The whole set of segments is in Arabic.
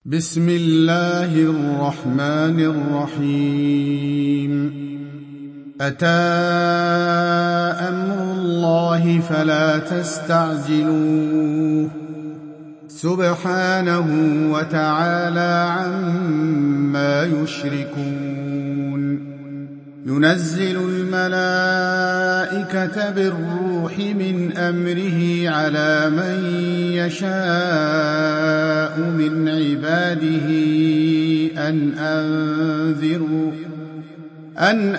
بسم الله الرحمن الرحيم أتى أمر الله فلا تستعجلوه سبحانه وتعالى عما يشركون ينزل الملائكة بالروح من أمره على من يشاء من عباده أن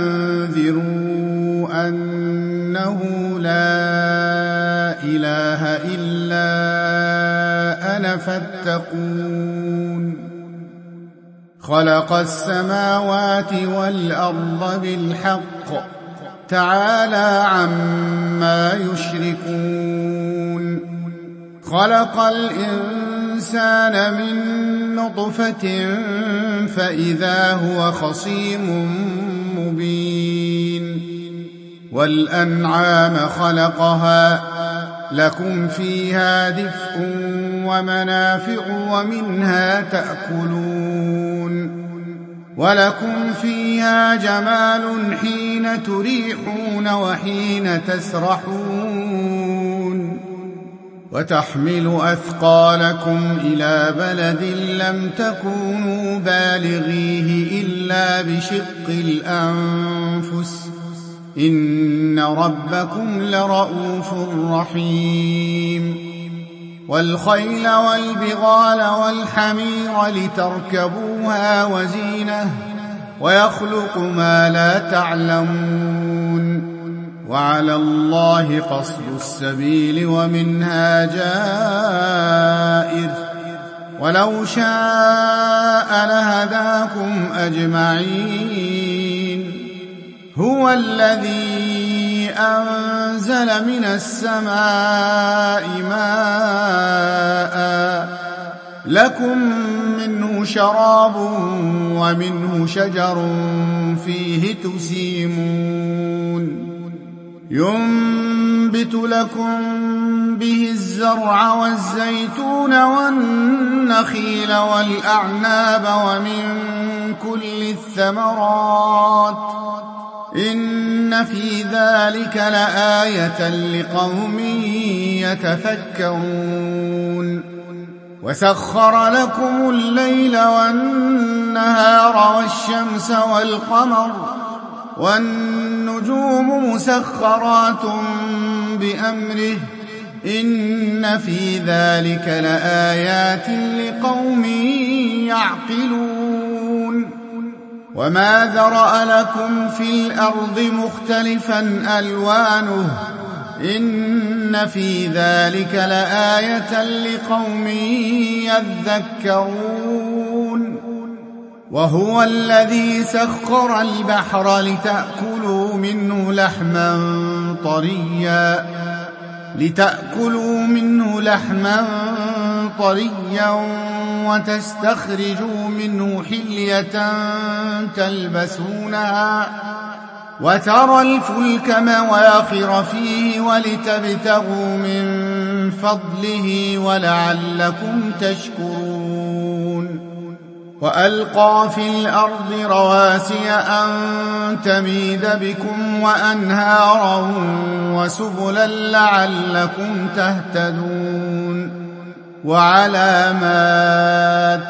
أنذروا أنه لا إله إلا أنا فاتقون خلق السماوات والأرض بالحق تعالى عما يشركون خلق الإنسان من نطفة فإذا هو خصيم مبين والأنعام خلقها لكم فيها دفء ومنافع ومنها تأكلون ولكم فيها جمال حين تريحون وحين تسرحون وتحمل أثقالكم إلى بلد لم تكونوا بالغيه إلا بشق الأنفس إن ربكم لرؤوف رحيم والخيل والبغال والحمير لتركبوها وزينة ويخلق ما لا تعلمون وعلى الله قصد السبيل ومنها جائر ولو شاء لهداكم أجمعين هو الذي أنزل من السماء ماء لكم منه شراب ومنه شجر فيه تسيمون ينبت لكم به الزرع والزيتون والنخيل والأعناب ومن كل الثمرات إن في ذلك لآية لقوم يتفكرون وسخر لكم الليل والنهار والشمس والقمر والنجوم مسخرات بأمره إن في ذلك لآيات لقوم يعقلون وما ذرأ لكم في الأرض مختلفا ألوانه إن في ذلك لآية لقوم يذكرون وهو الذي سخر البحر لتأكلوا منه لحما طريا وتستخرجوا منه حلية تلبسونها وترى الفلك مواخر فيه ولتبتغوا من فضله ولعلكم تشكرون وألقى في الأرض رواسي أن تميد بكم وأنهارا وسبلا لعلكم تهتدون وعلامات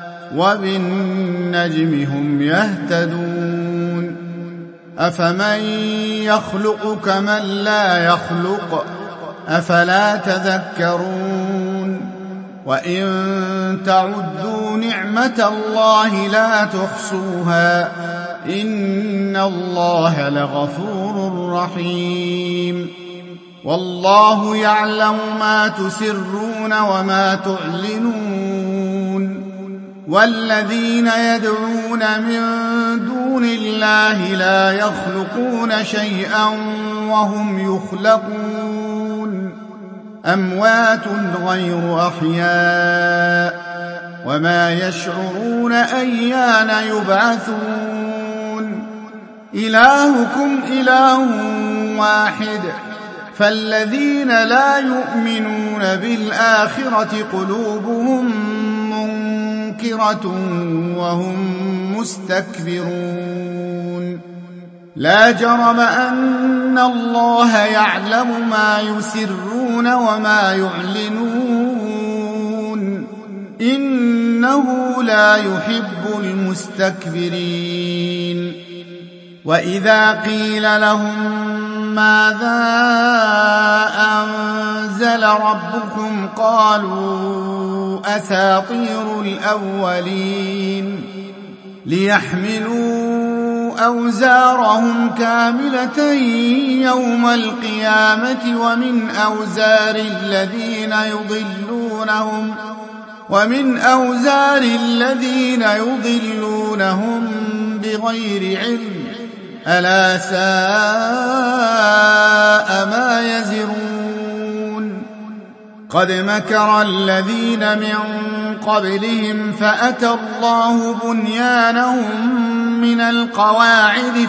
وبالنجم هم يهتدون أفمن يخلق كمن لا يخلق أفلا تذكرون وإن تعدوا نعمة الله لا تحصوها إن الله لغفور رحيم والله يعلم ما تسرون وما تعلنون والذين يدعون من دون الله لا يخلقون شيئا وهم يخلقون أموات غير أحياء وما يشعرون أيان يبعثون إلهكم إله واحد فالذين لا يؤمنون بالآخرة قلوبهم منكرة مُنكِرَةٌ وَهُمْ مُسْتَكْبِرُونَ لا جرم أن الله يعلم ما يسرون وما يعلنون إنه لا يحب المستكبرين وإذا قيل لهم ماذا أنزل ربكم قالوا أساطير الأولين ليحملوا أوزارهم كاملة يوم القيامة ومن أوزار الذين يضلونهم بغير علم ألا ساء ما يزرون قد مكر الذين من قبلهم فأتى الله بنيانهم من القواعد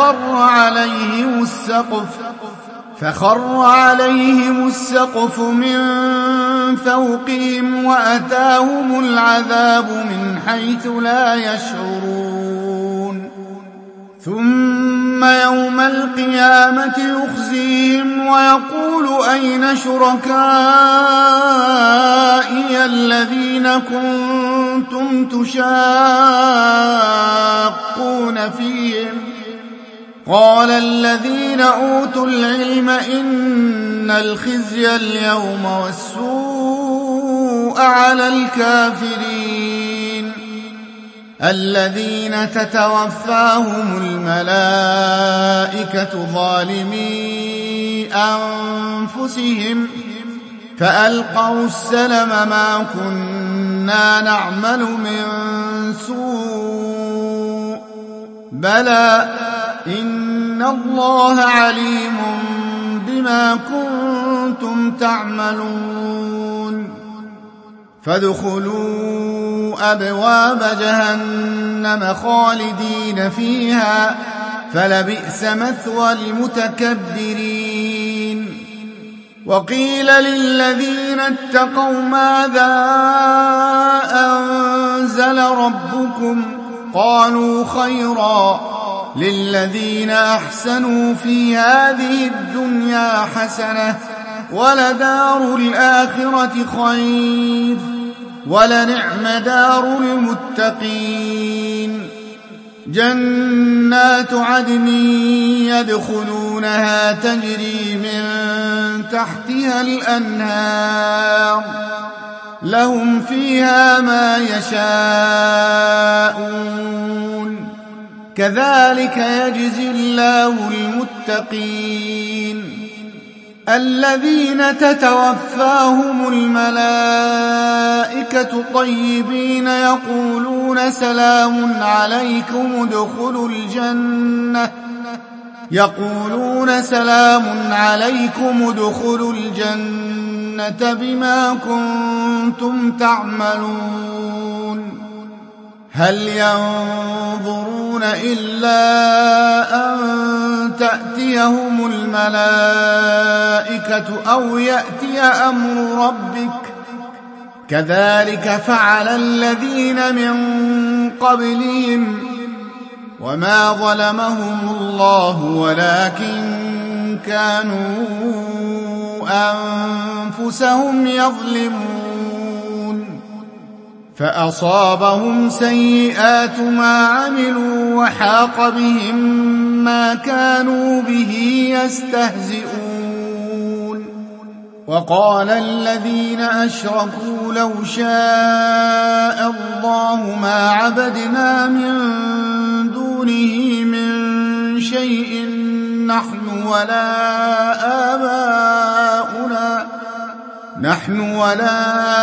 فخر عليهم السقف من فوقهم وأتاهم العذاب من حيث لا يشعرون ثم يوم القيامة يخزيهم ويقول أين شركائي الذين كنتم تشاقون فيهم قال الذين أوتوا العلم إن الخزي اليوم والسوء على الكافرين الذين تتوفاهم الملائكة ظالمي أنفسهم فألقوا السلم ما كنا نعمل من سوء بلى إن الله عليم بما كنتم تعملون فادخلوا أبواب جهنم خالدين فيها فلبئس مثوى المتكبرين وقيل للذين اتقوا ماذا أنزل ربكم قالوا خيرا للذين أحسنوا في هذه الدنيا حسنة ولدار الآخرة خير ولنعم دار المتقين جنات عدن يدخلونها تجري من تحتها الأنهار لهم فيها ما يشاءون كذلك يجزي الله المتقين الذين تتوفاهم الملائكة طيبين يقولون سلام عليكم ادخلوا الجنة بما كنتم تعملون هل ينظرون إلا أن تأتيهم الملائكة أو يأتي أمر ربك كذلك فعل الذين من قبلهم وما ظلمهم الله ولكن كانوا أنفسهم يظلمون فأصابهم سيئات ما عملوا وحاق بهم ما كانوا به يستهزئون وقال الذين أشركوا لو شاء الله ما عبدنا من دونه من شيء نحن ولا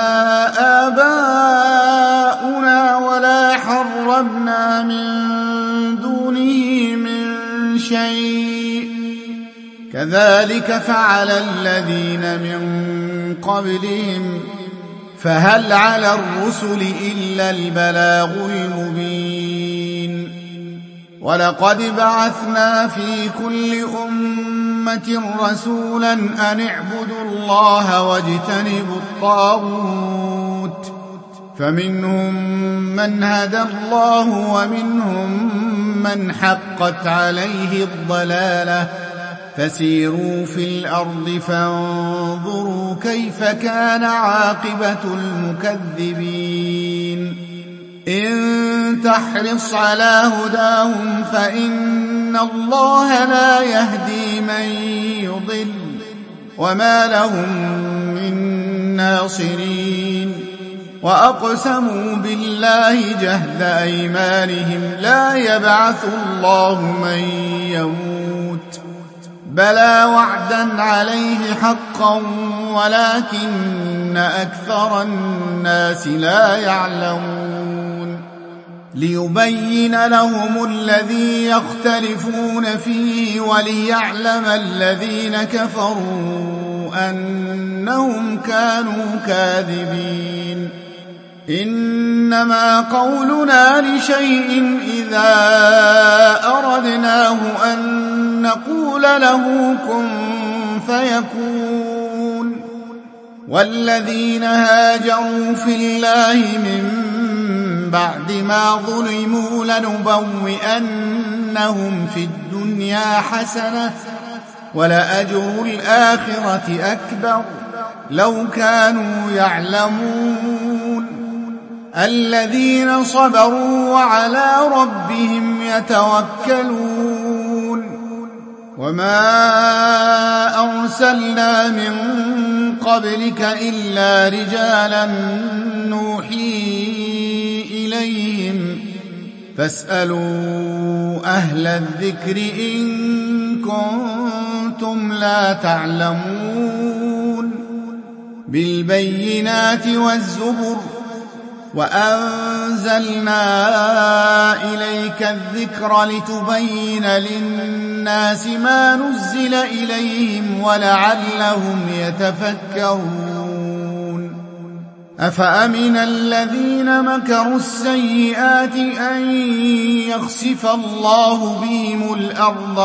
آباؤنا ولا حرمنا من دونه من شيء كذلك فعل الذين من قبلهم فهل على الرسل إلا البلاغ المبين ولقد بعثنا في كل أمة رسولا أن اعبدوا الله واجتنبوا الطاغوت فمنهم من هدى الله ومنهم من حقت عليه الضلالة فسيروا في الأرض فانظروا كيف كان عاقبة المكذبين إن تحرص على هداهم فإن الله لا يهدي من يضل وما لهم من ناصرين وأقسموا بالله جهد أيمانهم لا يبعث الله من يموت بلى وعدا عليه حقا ولكن أكثر الناس لا يعلمون ليبين لهم الذي يختلفون فيه وليعلم الذين كفروا أنهم كانوا كاذبين إنما قولنا لشيء إذا أردناه أن نقول له كن فيكون والذين هاجروا في الله من بعد ما ظلموا لنبوئنهم في الدنيا حسنة ولأجر الآخرة أكبر لو كانوا يعلمون الذين صبروا وعلى ربهم يتوكلون وما أرسلنا من قبلك إلا رجالا نوحي إليهم فاسألوا أهل الذكر إن كنتم لا تعلمون بالبينات والزبر وأنزلنا إليك الذكر لتبين للناس ما نزل إليهم ولعلهم يتفكرون أفأمن الذين مكروا السيئات أن يخسف الله بهم الأرض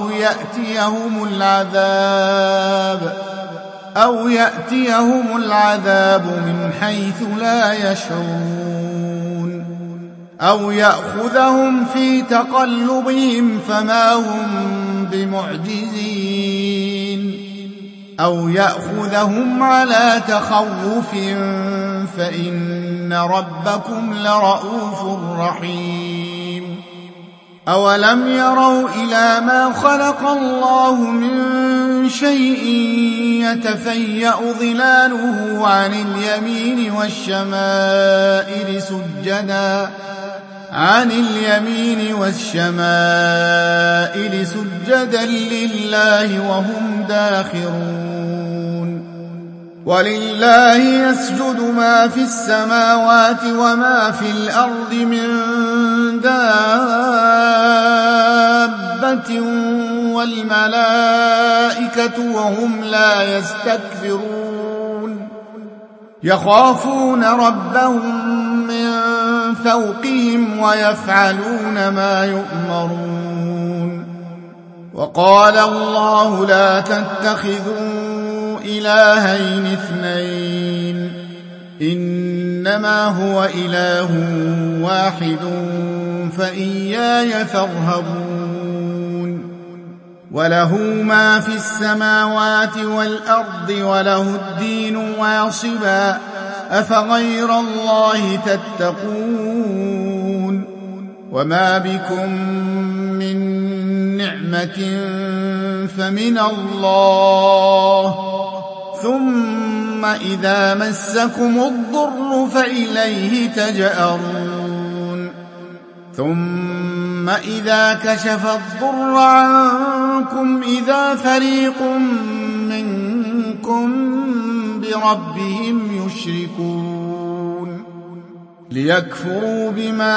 أو يأتيهم العذاب من حيث لا يشعرون أو يأخذهم في تقلبهم فما هم بمعجزين أو يأخذهم على تخوف فإن ربكم لرؤوف رحيم أولم يروا إلى ما خلق الله من شيء يتفيأ ظلاله عن اليمين والشمائل سجدا لله وهم داخرون ولله يسجد ما في السماوات وما في الأرض من دابة والملائكة وهم لا يستكبرون يخافون ربهم من فوقهم ويفعلون ما يؤمرون وقال الله لا تتخذوا إلهين اثنين إنما هو إله واحد فإياي فارهبون وله ما في السماوات والأرض وله الدين واصبا أفغير الله تتقون وما بكم من نعمة فمن الله ثم إذا مسكم الضر فإليه تجأرون ثم إذا كشف الضر عنكم إذا فريق منكم بربهم يشركون ليكفروا بما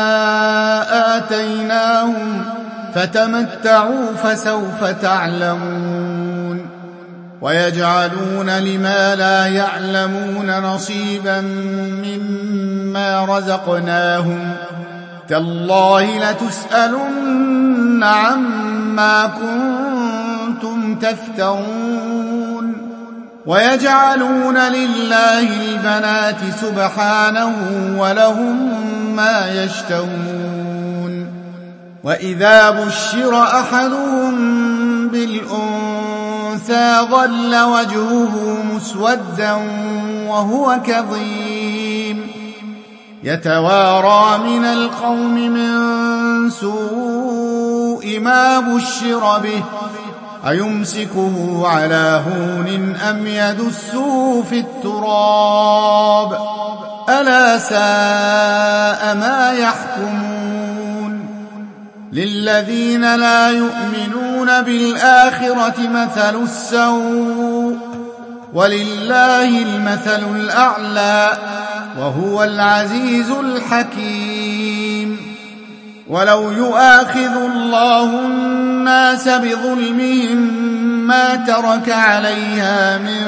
آتيناهم فتمتعوا فسوف تعلمون ويجعلون لما لا يعلمون نصيبا مما رزقناهم تالله لتسألن عما كنتم تفترون ويجعلون لله البنات سبحانه ولهم ما يشتهون وإذا بشر أحدهم بالأنثى ظل وجهه مسودا وهو كظيم يتوارى من القوم من سوء ما بشر به أيمسكه على هون أم يدسه في التراب ألا ساء ما يحكمون للذين لا يؤمنون بالآخرة مثل السوء ولله المثل الأعلى وهو العزيز الحكيم ولو يؤاخذ الله الناس بظلمهم ما ترك عليها من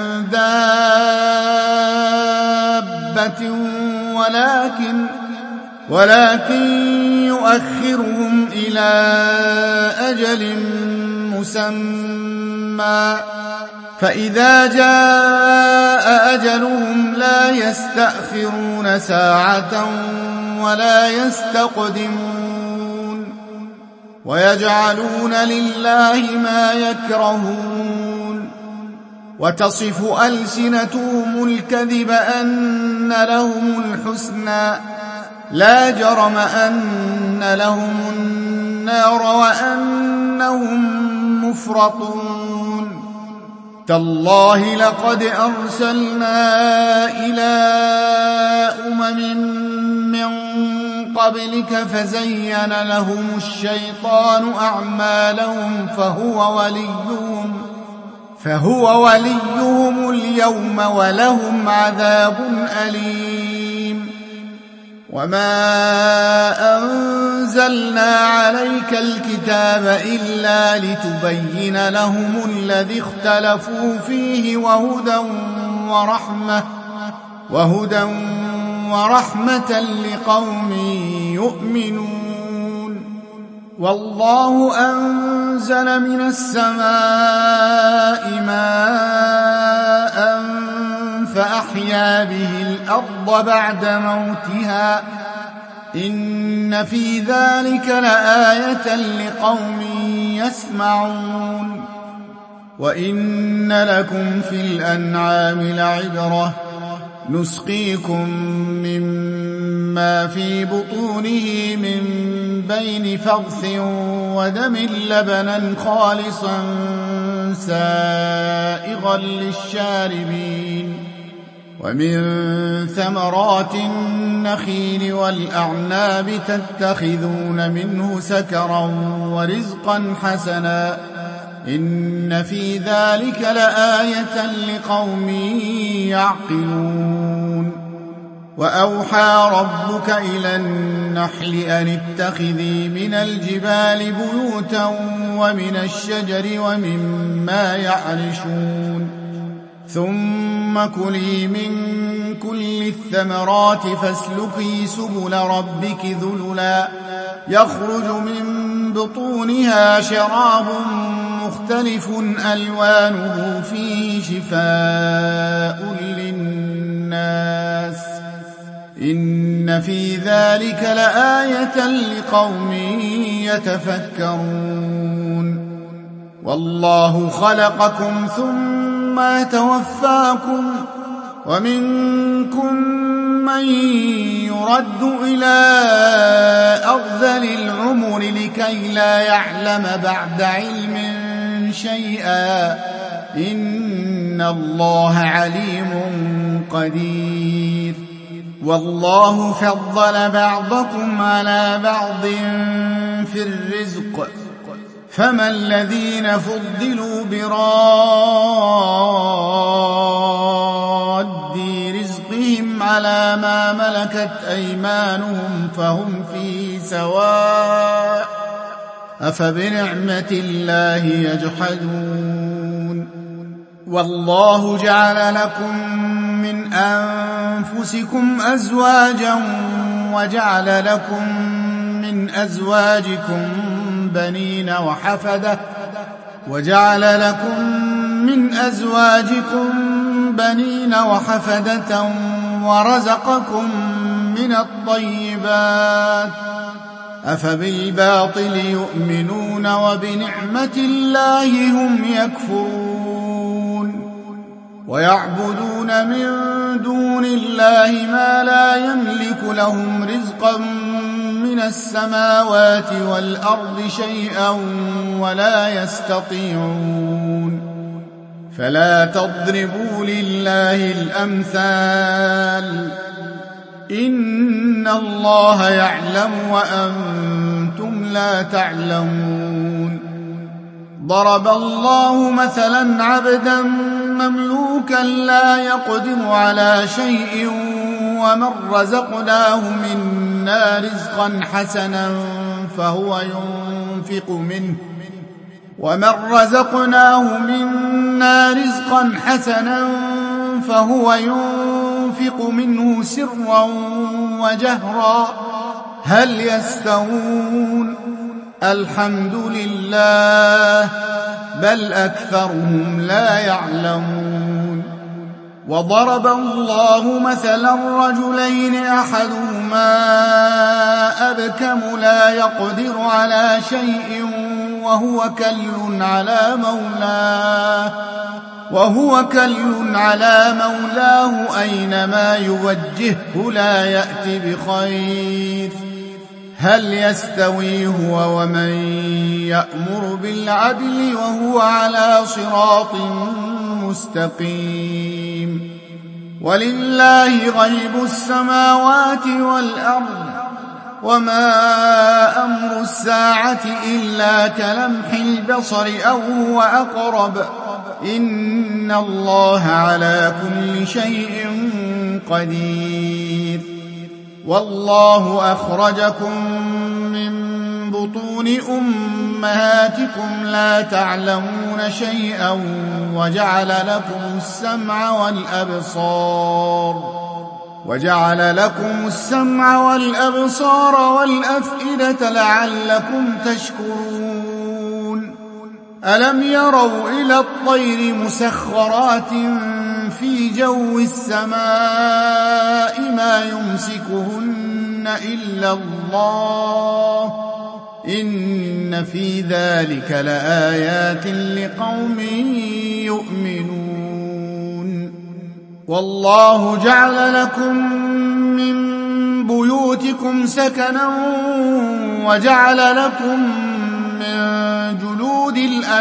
دابة ولكن يؤخرهم إلى أجل مسمى فإذا جاء أجلهم لا يستأخرون ساعة ولا يستقدمون ويجعلون لله ما يكرهون وتصف ألسنتهم الكذب أن لهم الحسنى لا جرم أن لهم النار وأنهم مفرطون تالله لقد أرسلنا إلى من قبلك فزين لهم الشيطان أعمالهم فهو وليهم اليوم ولهم عذاب أليم وما أنزلنا عليك الكتاب إلا لتبين لهم الذي اختلفوا فيه وهدى ورحمة لقوم يؤمنون والله أنزل من السماء ماء فأحيا به الأرض بعد موتها إن في ذلك لآية لقوم يسمعون وإن لكم في الأنعام لعبرة نسقيكم مما في بطونه من بين فرث ودم لبنا خالصا سائغا للشاربين ومن ثمرات النخيل والأعناب تتخذون منه سكرا ورزقا حسنا إن في ذلك لآية لقوم يعقلون وأوحى ربك إلى النحل أن اتخذي من الجبال بيوتا ومن الشجر ومما يعرشون ثم كلي من كل الثمرات فاسلكي سبل ربك ذللا يخرج من بطونها شراب مختلف ألوانه فيه شفاء للناس إن في ذلك لآية لقوم يتفكرون والله خلقكم ثم يتوفاكم ومنكم من يرد إلى أرذل العمر لكي لا يعلم بعد علم شيئا إن الله عليم قدير والله فضل بعضكم على بعض في الرزق فما الذين فضلوا براد رزقهم على ما ملكت أيمانهم فهم فيه سواء أفبنعمة الله يجحدون والله جعل لكم من أنفسكم أزواجا وجعل لكم من أزواجكم بنين وحفدة وجعل لكم من أزواجكم بنين وحفدة ورزقكم من الطيبات أفبالباطل يؤمنون وبنعمة الله هم يكفرون ويعبدون من دون الله ما لا يملك لهم رزقا من السماوات والأرض شيئا ولا يستطيعون فلا تضربوا لله الأمثال إن الله يعلم وأنتم لا تعلمون ضرب الله مثلا عبدا مملوكا لا يقدر على شيء ومن رزقناه منا رزقا حسنا فهو ينفق منه سرا وجهرا هل يستوون الحمد لله بل أكثرهم لا يعلمون وضرب الله مثلا رجلين أحدهما أبكم لا يقدر على شيء وهو كل على مولاه أينما يوجهه لا يأت بخير هل يستوي هو ومن يأمر بالعدل وهو على صراط مستقيم ولله غيب السماوات والأرض وما أمر الساعة إلا كلمح البصر أو هو أقرب إن الله على كل شيء قدير والله أخرجكم من بطون أمهاتكم لا تعلمون شيئا وجعل لكم السمع والأبصار والأفئدة لعلكم تشكرون ألم يروا إلى الطير مسخرات في جو السماء ما يمسكهن إلا الله إن في ذلك لآيات لقوم يؤمنون والله جعل لكم من بيوتكم سكنا وجعل لكم من جلود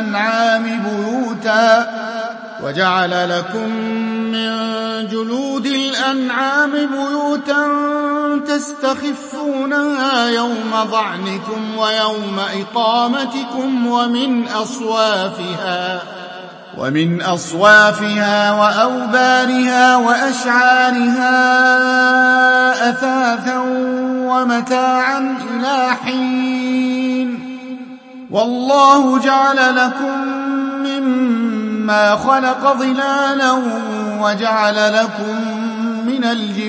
الأنعام بيوتا تستخفونها يوم ظعنكم ويوم إقامتكم ومن أصوافها وأوبارها وأشعارها أثاثا ومتاعا إلى حين والله جعل لكم مما خلق ظلالا وجعل لكم من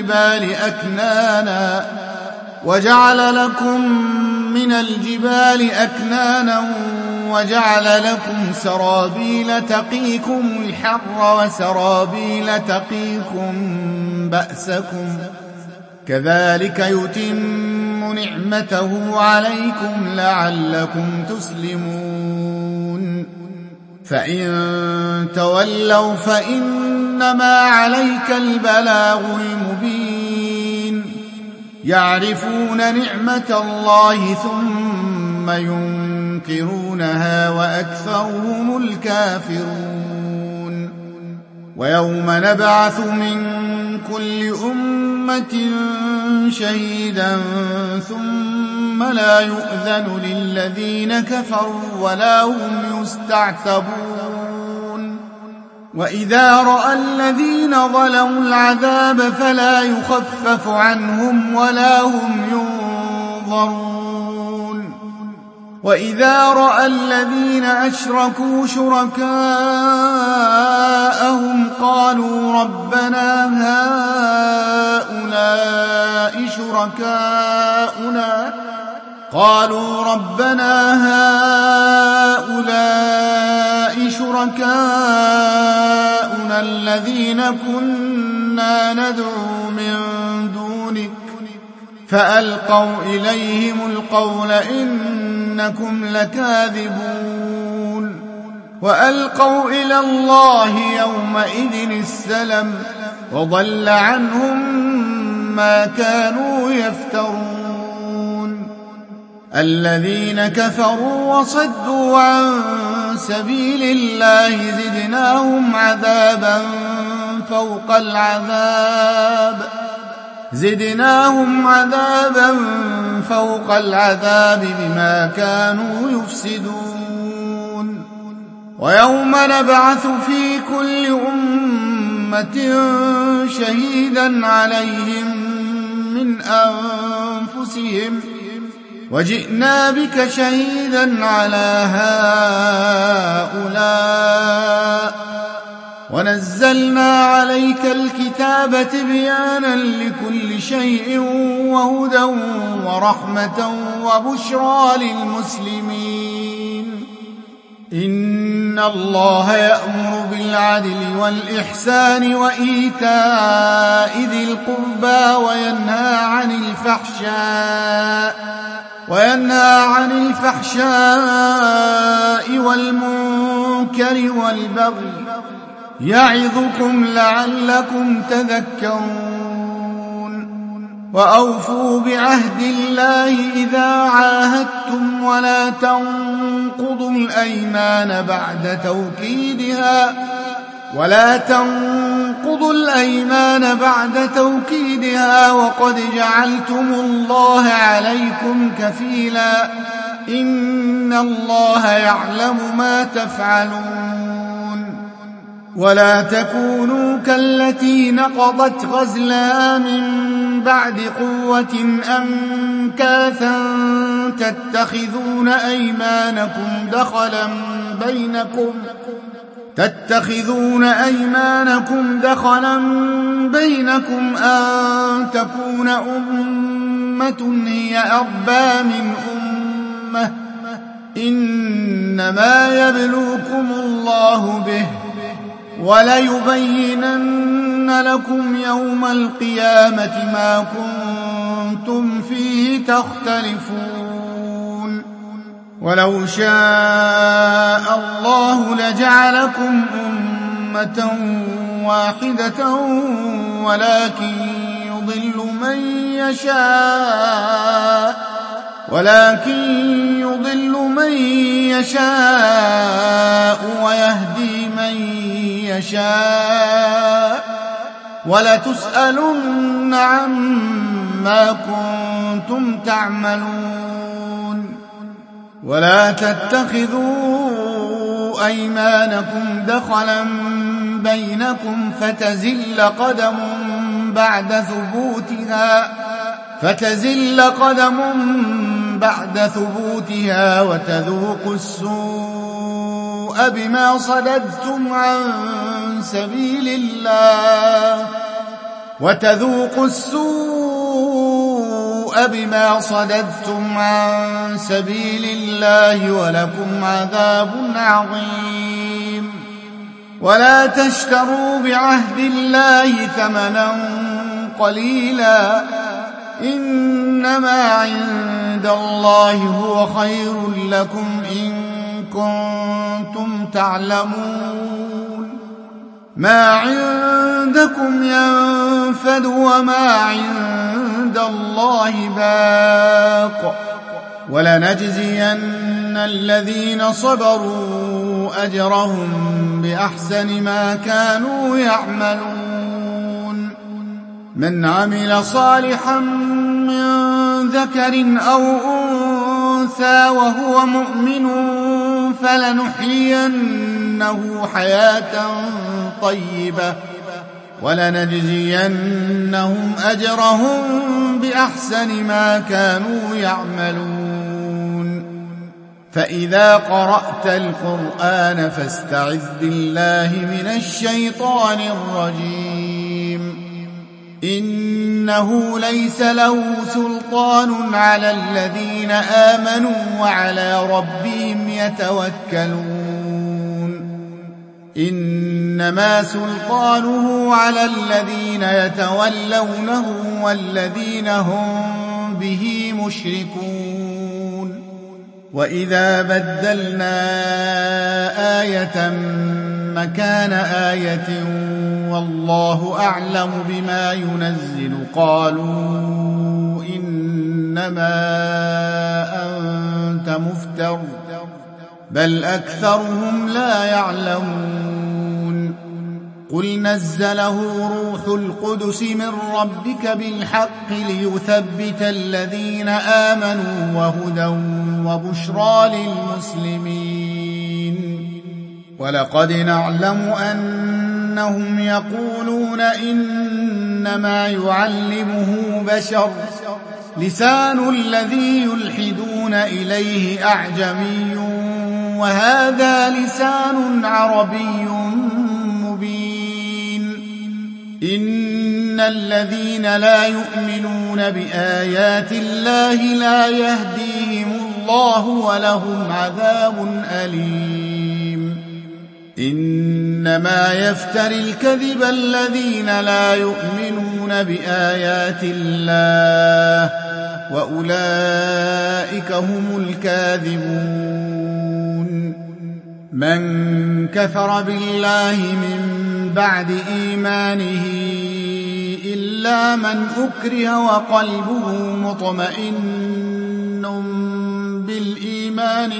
الجبال أكنانا وجعل لكم سرابيل تقيكم الحر وسرابيل تقيكم بأسكم كذلك يتم نعمته عليكم لعلكم تسلمون فإن تولوا فإنما عليك البلاغ المبين يعرفون نعمة الله ثم ينكرونها وأكثرهم الكافرون ويوم نبعث من كل أمة شهيدا ثم لا يؤذن للذين كفروا ولا هم يستعتبون وإذا رأى الذين ظلموا العذاب فلا يخفف عنهم ولا هم ينظرون وإذا رأى الذين أشركوا شركاءهم قالوا ربنا هؤلاء هؤلاء شركاؤنا الذين كنا ندعو من دونك فألقوا إليهم القول إنكم لكاذبون وألقوا إلى الله يومئذ السلم وضل عنهم ما كانوا يفترون الذين كفروا وصدوا عن سبيل الله زدناهم عذابا فوق العذاب بما كانوا يفسدون ويوم نبعث في كل أمة شهيدا عليهم من أنفسهم وجئنا بك شهيدا على هؤلاء ونزلنا عليك الكتاب تبيانا لكل شيء وهدى ورحمة وبشرى للمسلمين إن الله يأمر بالعدل والإحسان وإيتاء ذي القربى وينهى عن الفحشاء والمنكر والبغي يعظكم لعلكم تذكرون وأوفوا بعهد الله إذا عاهدتم ولا تنقضوا الأيمان بعد توكيدها وقد جعلتم الله عليكم كفيلا إن الله يعلم ما تفعلون ولا تكونوا كالتي نقضت غزلها من بعد قوة أنكاثا تتخذون أيمانكم دخلا بينكم أن تكون أمة هي أربى من أمة إنما يبلوكم الله به وليبينن لكم يوم القيامة ما كنتم فيه تختلفون ولو شاء الله لجعلكم أمة واحدة ولكن يضل من يشاء ويهدي من يشاء ولتسألن عما كنتم تعملون ولا تتخذوا أيمانكم دخلا بينكم فتزل قدم بعد ثبوتها وتذوقوا السوء بما صددتم عن سبيل الله ولكم عذاب عظيم ولا تشتروا بعهد الله ثمنا قليلا إنما عند الله هو خير لكم إن كنتم تعلمون ما عندكم ينفد وما عند الله باق ولنجزين الذين صبروا أجرهم بأحسن ما كانوا يعملون من عمل صالحا من ذكر أو أنثى وهو مؤمن فلنحيينه حياة طيبة ولنجزينهم أجرهم بأحسن ما كانوا يعملون فإذا قرأت القرآن فاستعذ بالله من الشيطان الرجيم إنه ليس له سلطان على الذين آمنوا وعلى ربهم يتوكلون إنما سلطانه على الذين يتولونه والذين هم به مشركون. وإذا بدلنا آية مكان آية والله أعلم بما ينزل قالوا إنما أنت مفتر بل أكثرهم لا يعلمون. قل نزله روح القدس من ربك بالحق ليثبت الذين آمنوا وهدى وبشرى للمسلمين. ولقد نعلم أنهم يقولون إنما يعلمه بشر لسان الذي يلحدون إليه أعجمي وهذا لسان عربي مبين. إن الذين لا يؤمنون بآيات الله لا يهديهم الله ولهم عذاب أليم. إنما يفتري الكذب الذين لا يؤمنون بآيات الله وأولئك هم الكاذبون. من كفر بالله من بعد إيمانه إلا من أكره وقلبه مطمئن بالإيمان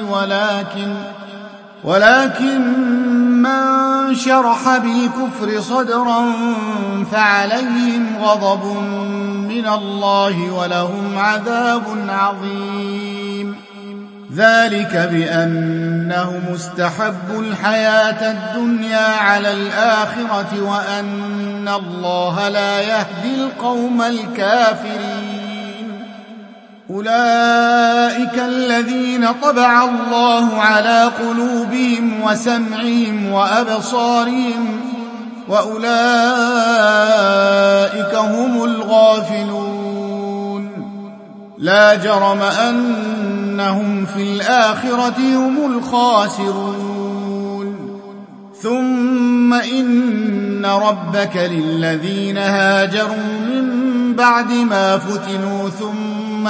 ولكن من شرح بالكفر صدرا فعليهم غضب من الله ولهم عذاب عظيم. ذلك بأنهم استحبوا الحياة الدنيا على الآخرة وأن الله لا يهدي القوم الكافرين. أولئك الذين طبع الله على قلوبهم وسمعهم وأبصارهم وأولئك هم الغافلون. لا جرم أنهم في الآخرة هم الخاسرون. ثم إن ربك للذين هاجروا من بعد ما فتنوا ثم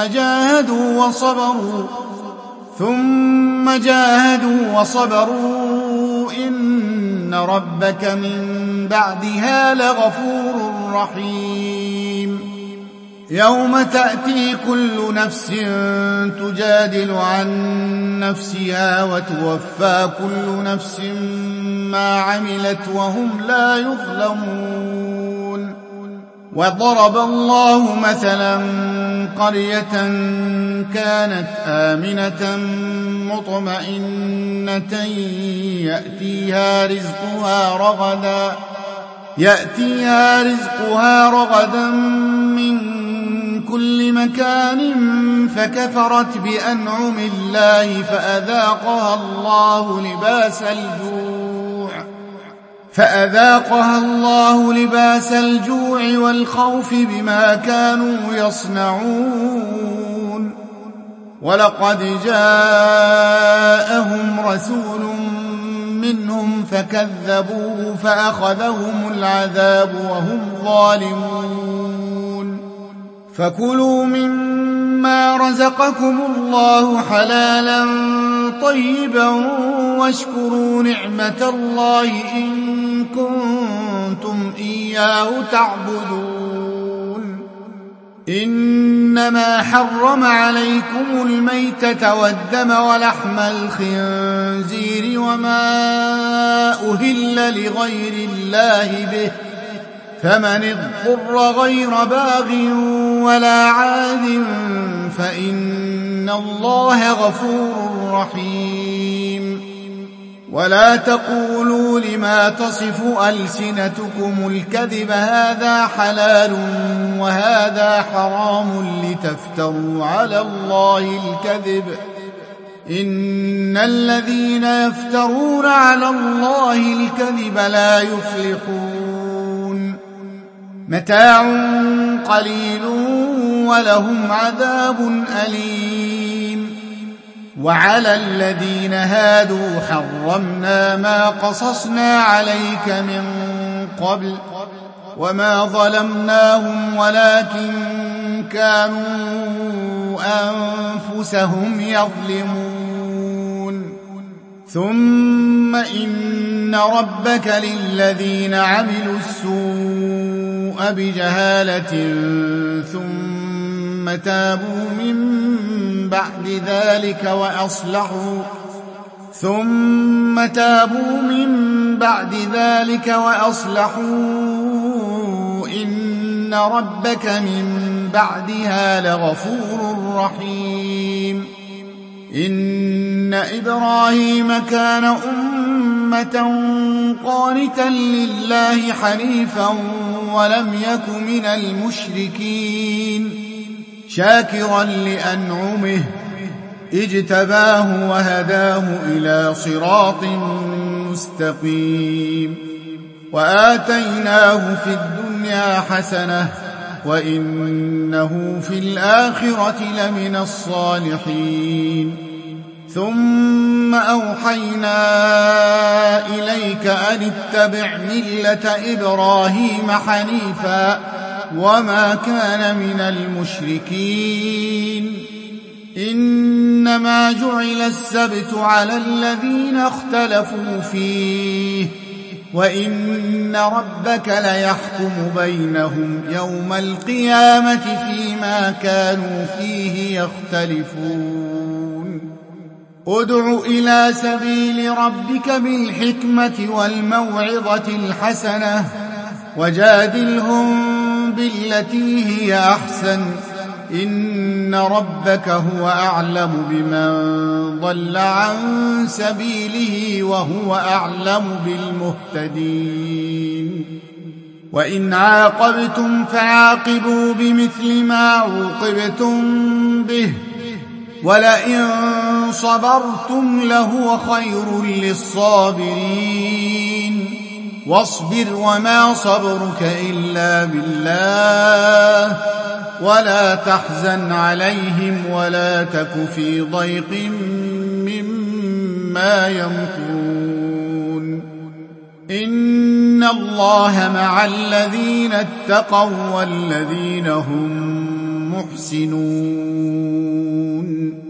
جاهدوا وصبروا إن ربك من بعدها لغفور رحيم. يوم تأتي كل نفس تجادل عن نفسها وتوفى كل نفس ما عملت وهم لا يظلمون. وضرب الله مثلا قرية كانت آمنة مطمئنة يأتيها رزقها رغدا من كل مكان فكفرت بأنعم الله فأذاقها الله لباس الجوع والخوف بما كانوا يصنعون. ولقد جاءهم رسول منهم فكذبوه فأخذهم العذاب وهم ظالمون. فكلوا مما رزقكم الله حلالا طيبا واشكروا نعمة الله إن كنتم إياه تعبدون. إنما حرم عليكم الميتة والدم ولحم الخنزير وما أهل لغير الله به فمن اضطر غير باغ ولا عاد فإن الله غفور رحيم. ولا تقولوا لما تصف ألسنتكم الكذب هذا حلال وهذا حرام لتفتروا على الله الكذب إن الذين يفترون على الله الكذب لا يفلحون. متاع قليل ولهم عذاب أليم. وعلى الذين هادوا حرمنا ما قصصنا عليك من قبل وما ظلمناهم ولكن كانوا أنفسهم يظلمون ثم إن ربك للذين عملوا السوء بجهالة ثم تابوا من بعد ذلك وأصلحوا إن ربك من بعدها لغفور رحيم إن إبراهيم كان أمة قانتا لله حنيفا ولم يك من المشركين شاكرا لأنعمه اجتباه وهداه إلى صراط مستقيم وآتيناه في الدنيا حسنة وإنه في الآخرة لمن الصالحين ثم أوحينا إليك أن اتبع ملة إبراهيم حنيفا وما كان من المشركين إنما جعل السبت على الذين اختلفوا فيه وإن ربك ليحكم بينهم يوم القيامة فيما كانوا فيه يختلفون ادع إلى سبيل ربك بالحكمة والموعظة الحسنة وجادلهم بالتي هي أحسن إن ربك هو أعلم بمن ضل عن سبيله وهو أعلم بالمهتدين وإن عاقبتم فعاقبوا بمثل ما عوقبتم به ولئن صبرتم لهو خير للصابرين واصبر وما صبرك إلا بالله ولا تحزن عليهم ولا تك في ضيق مما يمكرون إن الله مع الذين اتقوا والذين هم محسنون